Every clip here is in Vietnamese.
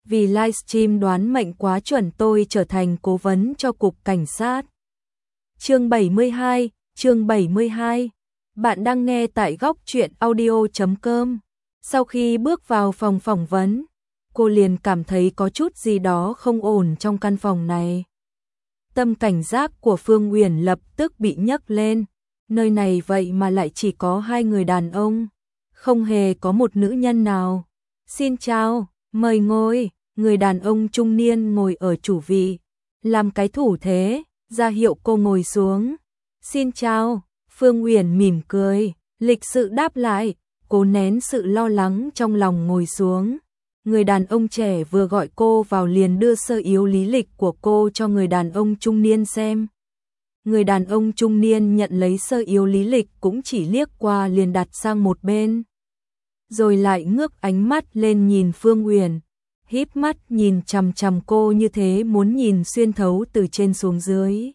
vì livestream đoán mệnh quá chuẩn tôi trở thành cố vấn cho cục cảnh sát. Chương 72. Bạn đang nghe tại góc truyện audio.com. Sau khi bước vào phòng phỏng vấn, cô liền cảm thấy có chút gì đó không ổn trong căn phòng này. Tâm cảnh giác của Phương Uyển lập tức bị nhấc lên. Nơi này vậy mà lại chỉ có hai người đàn ông, không hề có một nữ nhân nào. Xin chào, mời ngồi. Người đàn ông trung niên ngồi ở chủ vị, làm cái thủ thế, ra hiệu cô ngồi xuống. Xin chào, Phương Uyển mỉm cười, lịch sự đáp lại, cố nén sự lo lắng trong lòng ngồi xuống. Người đàn ông trẻ vừa gọi cô vào liền đưa sơ yếu lý lịch của cô cho người đàn ông trung niên xem. Người đàn ông trung niên nhận lấy sơ yếu lý lịch cũng chỉ liếc qua liền đặt sang một bên. Rồi lại ngước ánh mắt lên nhìn Phương Uyển, híp mắt nhìn chằm chằm cô như thế muốn nhìn xuyên thấu từ trên xuống dưới.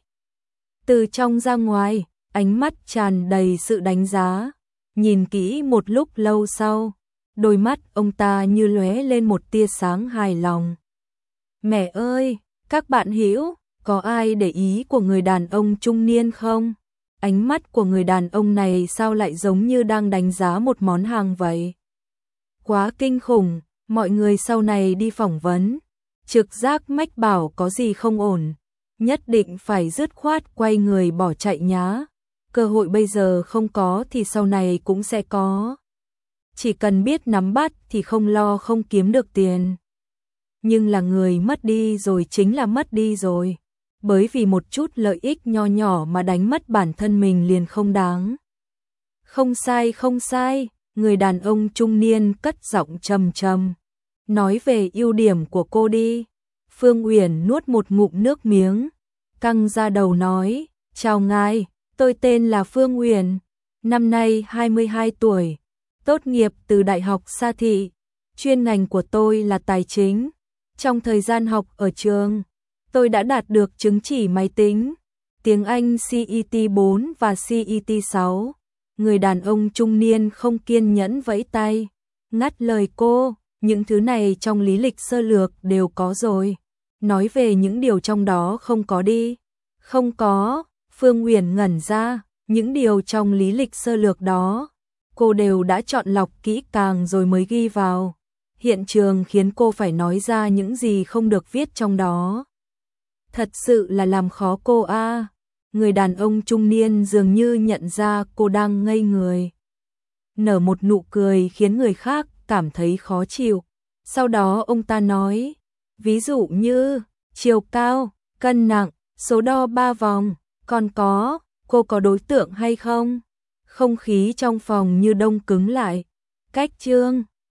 Từ trong ra ngoài, ánh mắt tràn đầy sự đánh giá. Nhìn kỹ một lúc lâu sau, đôi mắt ông ta như lóe lên một tia sáng hài lòng. Mẹ ơi, các bạn hiểu, có ai để ý của người đàn ông trung niên không? Ánh mắt của người đàn ông này sao lại giống như đang đánh giá một món hàng vậy? Quá kinh khủng, mọi người sau này đi phỏng vấn, trực giác mách bảo có gì không ổn, nhất định phải dứt khoát quay người bỏ chạy nhá. Cơ hội bây giờ không có thì sau này cũng sẽ có. Chỉ cần biết nắm bắt thì không lo không kiếm được tiền. Nhưng là người mất đi rồi chính là mất đi rồi. Bởi vì một chút lợi ích nho nhỏ mà đánh mất bản thân mình liền không đáng. Không sai, người đàn ông trung niên cất giọng trầm trầm. Nói về ưu điểm của cô đi. Phương Uyển nuốt một ngụm nước miếng, căng ra đầu nói, chào ngài, tôi tên là Phương Uyển, năm nay 22 tuổi, tốt nghiệp từ Đại học Sa Thị, chuyên ngành của tôi là tài chính. Trong thời gian học ở trường, tôi đã đạt được chứng chỉ máy tính, tiếng Anh CET 4 và CET 6. Người đàn ông trung niên không kiên nhẫn vẫy tay, ngắt lời cô, những thứ này trong lý lịch sơ lược đều có rồi. Nói về những điều trong đó không có đi. Không có, Phương Uyển ngẩn ra, những điều trong lý lịch sơ lược đó, cô đều đã chọn lọc kỹ càng rồi mới ghi vào. Hiện trường khiến cô phải nói ra những gì không được viết trong đó. Thật sự là làm khó cô a. Người đàn ông trung niên dường như nhận ra cô đang ngây người. Nở một nụ cười khiến người khác cảm thấy khó chịu. Sau đó ông ta nói, ví dụ như chiều cao, cân nặng, số đo 3 vòng, còn có, cô có đối tượng hay không? Không khí trong phòng như đông cứng lại. Cách Trương,